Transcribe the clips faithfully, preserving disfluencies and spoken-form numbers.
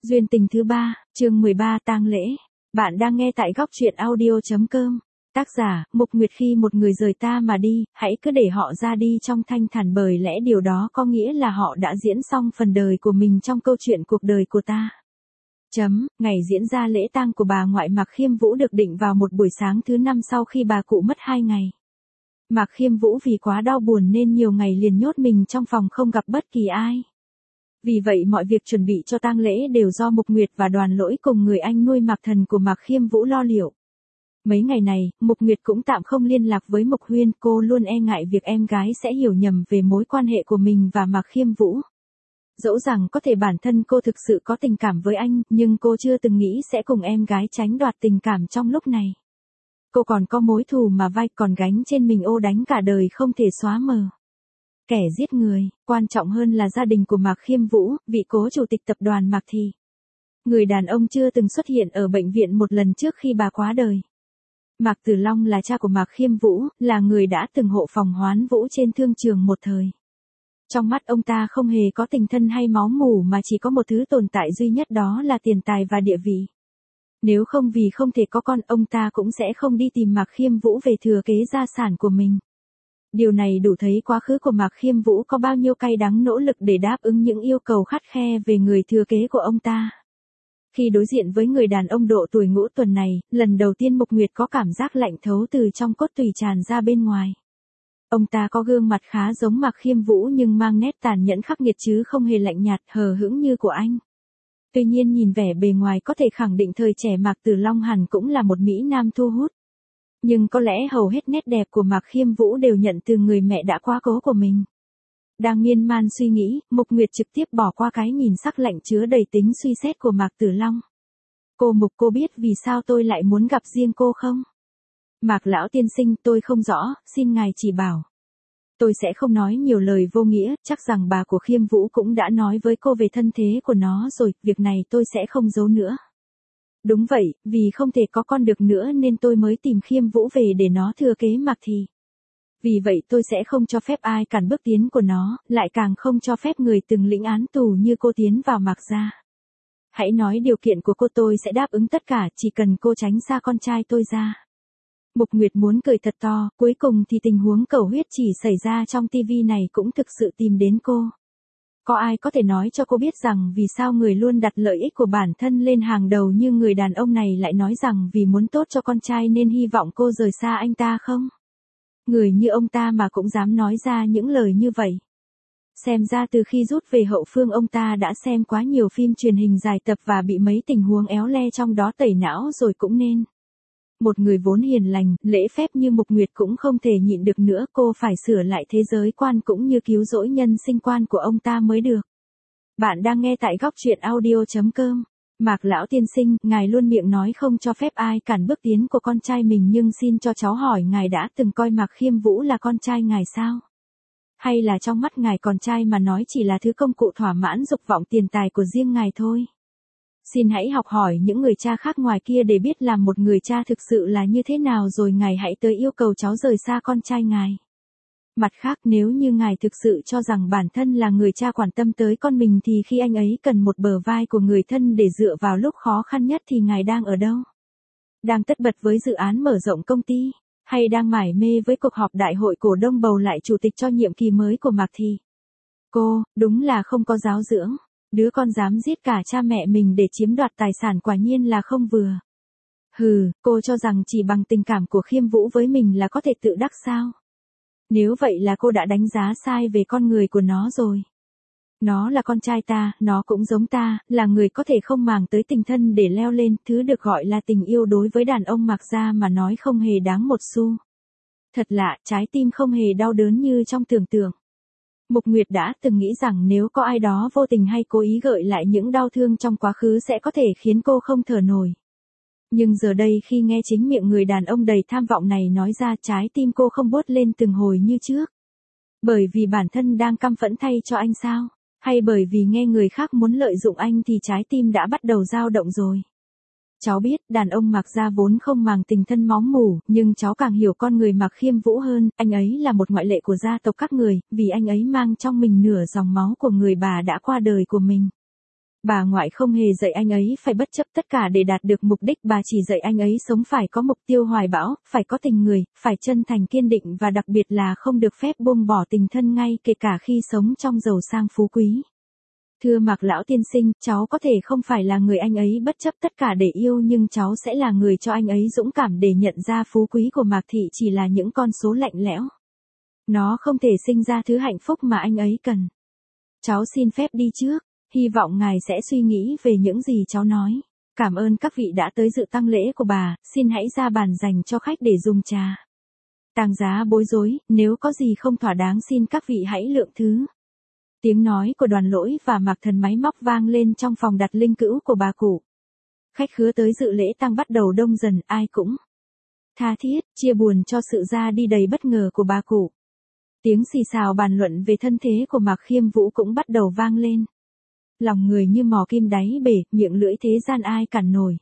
Duyên tình thứ ba, chương mười ba tang lễ. Bạn đang nghe tại góc truyện audio.com. Tác giả, Mục Nguyệt. Khi một người rời ta mà đi, hãy cứ để họ ra đi trong thanh thản, bởi lẽ điều đó có nghĩa là họ đã diễn xong phần đời của mình trong câu chuyện cuộc đời của ta. Chấm, ngày diễn ra lễ tang của bà ngoại Mạc Khiêm Vũ được định vào một buổi sáng thứ năm sau khi bà cụ mất hai ngày. Mạc Khiêm Vũ vì quá đau buồn nên nhiều ngày liền nhốt mình trong phòng không gặp bất kỳ ai. Vì vậy mọi việc chuẩn bị cho tang lễ đều do Mục Nguyệt và Đoàn Lỗi cùng người anh nuôi Mạc Thần của Mạc Khiêm Vũ lo liệu. Mấy ngày này, Mục Nguyệt cũng tạm không liên lạc với Mục Huyên, cô luôn e ngại việc em gái sẽ hiểu nhầm về mối quan hệ của mình và Mạc Khiêm Vũ. Dẫu rằng có thể bản thân cô thực sự có tình cảm với anh, nhưng cô chưa từng nghĩ sẽ cùng em gái tránh đoạt tình cảm trong lúc này. Cô còn có mối thù mà vai còn gánh trên mình ô đánh cả đời không thể xóa mờ. Kẻ giết người, quan trọng hơn là gia đình của Mạc Khiêm Vũ, vị cố chủ tịch tập đoàn Mạc Thị. Người đàn ông chưa từng xuất hiện ở bệnh viện một lần trước khi bà quá đời. Mạc Tử Long là cha của Mạc Khiêm Vũ, là người đã từng hộ phòng Hoán Vũ trên thương trường một thời. Trong mắt ông ta không hề có tình thân hay máu mủ mà chỉ có một thứ tồn tại duy nhất, đó là tiền tài và địa vị. Nếu không vì không thể có con, ông ta cũng sẽ không đi tìm Mạc Khiêm Vũ về thừa kế gia sản của mình. Điều này đủ thấy quá khứ của Mạc Khiêm Vũ có bao nhiêu cay đắng, nỗ lực để đáp ứng những yêu cầu khắt khe về người thừa kế của ông ta. Khi đối diện với người đàn ông độ tuổi ngũ tuần này, lần đầu tiên Mục Nguyệt có cảm giác lạnh thấu từ trong cốt tủy tràn ra bên ngoài. Ông ta có gương mặt khá giống Mạc Khiêm Vũ nhưng mang nét tàn nhẫn khắc nghiệt chứ không hề lạnh nhạt hờ hững như của anh. Tuy nhiên nhìn vẻ bề ngoài có thể khẳng định thời trẻ Mạc Tử Long hẳn cũng là một mỹ nam thu hút. Nhưng có lẽ hầu hết nét đẹp của Mạc Khiêm Vũ đều nhận từ người mẹ đã quá cố của mình. Đang miên man suy nghĩ, Mục Nguyệt trực tiếp bỏ qua cái nhìn sắc lạnh chứa đầy tính suy xét của Mạc Tử Long. Cô Mục, cô biết vì sao tôi lại muốn gặp riêng cô không? Mạc lão tiên sinh, tôi không rõ, xin ngài chỉ bảo. Tôi sẽ không nói nhiều lời vô nghĩa, chắc rằng bà của Khiêm Vũ cũng đã nói với cô về thân thế của nó rồi, việc này tôi sẽ không giấu nữa. Đúng vậy, vì không thể có con được nữa nên tôi mới tìm Khiêm Vũ về để nó thừa kế Mạc Thị. Vì vậy tôi sẽ không cho phép ai cản bước tiến của nó, lại càng không cho phép người từng lĩnh án tù như cô tiến vào Mạc gia. Hãy nói điều kiện của cô, tôi sẽ đáp ứng tất cả, chỉ cần cô tránh xa con trai tôi ra. Mục Nguyệt muốn cười thật to, cuối cùng thì tình huống cầu huyết chỉ xảy ra trong tivi này cũng thực sự tìm đến cô. Có ai có thể nói cho cô biết rằng vì sao người luôn đặt lợi ích của bản thân lên hàng đầu như người đàn ông này lại nói rằng vì muốn tốt cho con trai nên hy vọng cô rời xa anh ta không? Người như ông ta mà cũng dám nói ra những lời như vậy. Xem ra từ khi rút về hậu phương ông ta đã xem quá nhiều phim truyền hình dài tập và bị mấy tình huống éo le trong đó tẩy não rồi cũng nên. Một người vốn hiền lành, lễ phép như Mục Nguyệt cũng không thể nhịn được nữa, cô phải sửa lại thế giới quan cũng như cứu rỗi nhân sinh quan của ông ta mới được. Bạn đang nghe tại góc truyện audio.com. Mạc lão tiên sinh, ngài luôn miệng nói không cho phép ai cản bước tiến của con trai mình, nhưng xin cho cháu hỏi, ngài đã từng coi Mạc Khiêm Vũ là con trai ngài sao? Hay là trong mắt ngài con trai mà nói chỉ là thứ công cụ thỏa mãn dục vọng tiền tài của riêng ngài thôi? Xin hãy học hỏi những người cha khác ngoài kia để biết làm một người cha thực sự là như thế nào, rồi ngài hãy tới yêu cầu cháu rời xa con trai ngài. Mặt khác, nếu như ngài thực sự cho rằng bản thân là người cha quan tâm tới con mình thì khi anh ấy cần một bờ vai của người thân để dựa vào lúc khó khăn nhất thì ngài đang ở đâu? Đang tất bật với dự án mở rộng công ty, hay đang mải mê với cuộc họp đại hội cổ đông bầu lại chủ tịch cho nhiệm kỳ mới của Mạc Thị? Cô, đúng là không có giáo dưỡng. Đứa con dám giết cả cha mẹ mình để chiếm đoạt tài sản quả nhiên là không vừa. Hừ, cô cho rằng chỉ bằng tình cảm của Khiêm Vũ với mình là có thể tự đắc sao? Nếu vậy là cô đã đánh giá sai về con người của nó rồi. Nó là con trai ta, nó cũng giống ta, là người có thể không màng tới tình thân để leo lên, thứ được gọi là tình yêu đối với đàn ông Mạc gia mà nói không hề đáng một xu. Thật lạ, trái tim không hề đau đớn như trong tưởng tượng. Mục Nguyệt đã từng nghĩ rằng nếu có ai đó vô tình hay cố ý gợi lại những đau thương trong quá khứ sẽ có thể khiến cô không thở nổi. Nhưng giờ đây khi nghe chính miệng người đàn ông đầy tham vọng này nói ra, trái tim cô không buốt lên từng hồi như trước. Bởi vì bản thân đang căm phẫn thay cho anh sao? Hay bởi vì nghe người khác muốn lợi dụng anh thì trái tim đã bắt đầu dao động rồi? Cháu biết, đàn ông Mạc gia vốn không màng tình thân máu mủ, nhưng cháu càng hiểu con người Mạc Khiêm Vũ hơn, anh ấy là một ngoại lệ của gia tộc các người, vì anh ấy mang trong mình nửa dòng máu của người bà đã qua đời của mình. Bà ngoại không hề dạy anh ấy phải bất chấp tất cả để đạt được mục đích, bà chỉ dạy anh ấy sống phải có mục tiêu hoài bão, phải có tình người, phải chân thành kiên định và đặc biệt là không được phép buông bỏ tình thân ngay kể cả khi sống trong giàu sang phú quý. Thưa Mạc lão tiên sinh, cháu có thể không phải là người anh ấy bất chấp tất cả để yêu, nhưng cháu sẽ là người cho anh ấy dũng cảm để nhận ra phú quý của Mạc thị chỉ là những con số lạnh lẽo. Nó không thể sinh ra thứ hạnh phúc mà anh ấy cần. Cháu xin phép đi trước, hy vọng ngài sẽ suy nghĩ về những gì cháu nói. Cảm ơn các vị đã tới dự tang lễ của bà, xin hãy ra bàn dành cho khách để dùng trà. Tang giá bối rối, nếu có gì không thỏa đáng xin các vị hãy lượng thứ. Tiếng nói của Đoàn Lỗi và Mạc Thần máy móc vang lên trong phòng đặt linh cữu của bà cụ. Khách khứa tới dự lễ tang bắt đầu đông dần, ai cũng tha thiết, chia buồn cho sự ra đi đầy bất ngờ của bà cụ. Tiếng xì xào bàn luận về thân thế của Mạc Khiêm Vũ cũng bắt đầu vang lên. Lòng người như mò kim đáy bể, miệng lưỡi thế gian ai cản nổi.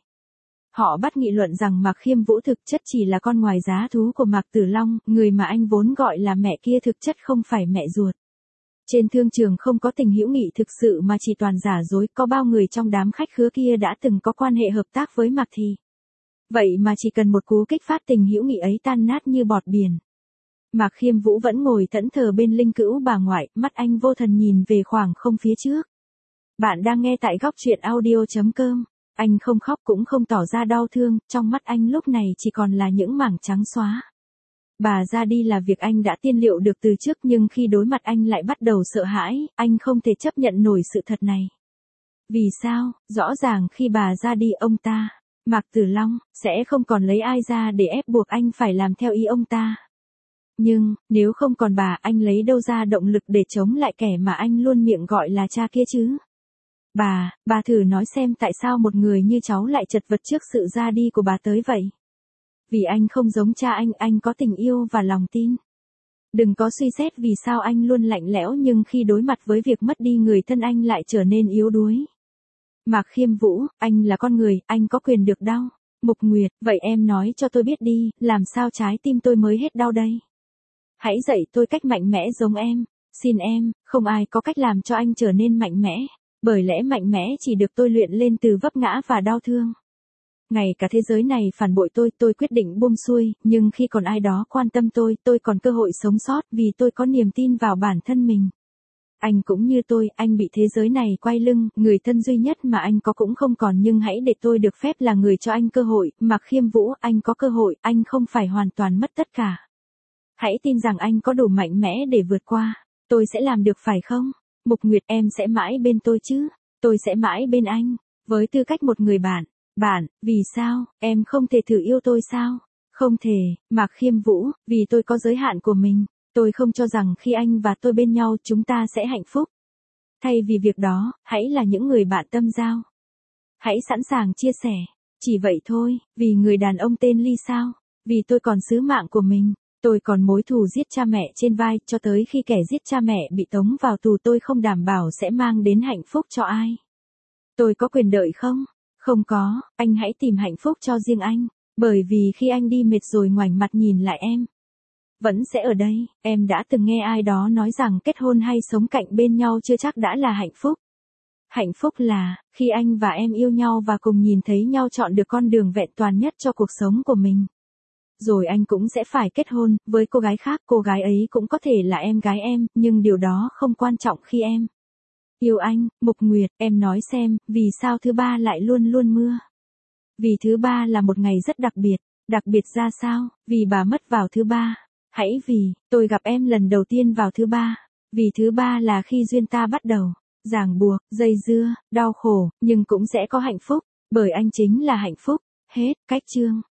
Họ bắt nghị luận rằng Mạc Khiêm Vũ thực chất chỉ là con ngoài giá thú của Mạc Tử Long, người mà anh vốn gọi là mẹ kia thực chất không phải mẹ ruột. Trên thương trường không có tình hữu nghị thực sự mà chỉ toàn giả dối, có bao người trong đám khách khứa kia đã từng có quan hệ hợp tác với Mạc Thị. Vậy mà chỉ cần một cú kích phát tình hữu nghị ấy tan nát như bọt biển. Mạc Khiêm Vũ vẫn ngồi thẫn thờ bên linh cữu bà ngoại, mắt anh vô thần nhìn về khoảng không phía trước. Bạn đang nghe tại góc truyện audio chấm com. Anh không khóc cũng không tỏ ra đau thương, trong mắt anh lúc này chỉ còn là những mảng trắng xóa. Bà ra đi là việc anh đã tiên liệu được từ trước, nhưng khi đối mặt anh lại bắt đầu sợ hãi, anh không thể chấp nhận nổi sự thật này. Vì sao? Rõ ràng khi bà ra đi ông ta, Mạc Tử Long, sẽ không còn lấy ai ra để ép buộc anh phải làm theo ý ông ta. Nhưng, nếu không còn bà, anh lấy đâu ra động lực để chống lại kẻ mà anh luôn miệng gọi là cha kia chứ? Bà, bà thử nói xem tại sao một người như cháu lại chật vật trước sự ra đi của bà tới vậy? Vì anh không giống cha anh, anh có tình yêu và lòng tin. Đừng có suy xét vì sao anh luôn lạnh lẽo nhưng khi đối mặt với việc mất đi người thân anh lại trở nên yếu đuối. Mạc Khiêm Vũ, anh là con người, anh có quyền được đau. Mục Nguyệt, vậy em nói cho tôi biết đi, làm sao trái tim tôi mới hết đau đây? Hãy dạy tôi cách mạnh mẽ giống em. Xin em, không ai có cách làm cho anh trở nên mạnh mẽ. Bởi lẽ mạnh mẽ chỉ được tôi luyện lên từ vấp ngã và đau thương. Ngày cả thế giới này phản bội tôi, tôi quyết định buông xuôi, nhưng khi còn ai đó quan tâm tôi, tôi còn cơ hội sống sót vì tôi có niềm tin vào bản thân mình. Anh cũng như tôi, anh bị thế giới này quay lưng, người thân duy nhất mà anh có cũng không còn, nhưng hãy để tôi được phép là người cho anh cơ hội. Mạc Khiêm Vũ, anh có cơ hội, anh không phải hoàn toàn mất tất cả. Hãy tin rằng anh có đủ mạnh mẽ để vượt qua. Tôi sẽ làm được phải không? Mục Nguyệt, em sẽ mãi bên tôi chứ? Tôi sẽ mãi bên anh. Với tư cách một người bạn. Bạn, vì sao, em không thể thử yêu tôi sao? Không thể, Mạc Khiêm Vũ, vì tôi có giới hạn của mình. Tôi không cho rằng khi anh và tôi bên nhau chúng ta sẽ hạnh phúc. Thay vì việc đó, hãy là những người bạn tâm giao. Hãy sẵn sàng chia sẻ. Chỉ vậy thôi, vì người đàn ông tên Ly sao? Vì tôi còn sứ mạng của mình. Tôi còn mối thù giết cha mẹ trên vai, cho tới khi kẻ giết cha mẹ bị tống vào tù tôi không đảm bảo sẽ mang đến hạnh phúc cho ai. Tôi có quyền đợi không? Không có, anh hãy tìm hạnh phúc cho riêng anh, bởi vì khi anh đi mệt rồi ngoảnh mặt nhìn lại em. Vẫn sẽ ở đây, em đã từng nghe ai đó nói rằng kết hôn hay sống cạnh bên nhau chưa chắc đã là hạnh phúc. Hạnh phúc là, khi anh và em yêu nhau và cùng nhìn thấy nhau chọn được con đường vẹn toàn nhất cho cuộc sống của mình. Rồi anh cũng sẽ phải kết hôn, với cô gái khác, cô gái ấy cũng có thể là em gái em, nhưng điều đó không quan trọng khi em yêu anh. Mục Nguyệt, em nói xem, vì sao thứ ba lại luôn luôn mưa? Vì thứ ba là một ngày rất đặc biệt, đặc biệt ra sao? Vì bà mất vào thứ ba. Hãy vì, tôi gặp em lần đầu tiên vào thứ ba. Vì thứ ba là khi duyên ta bắt đầu. Ràng buộc, dây dưa, đau khổ, nhưng cũng sẽ có hạnh phúc, bởi anh chính là hạnh phúc. Hết, cách chương.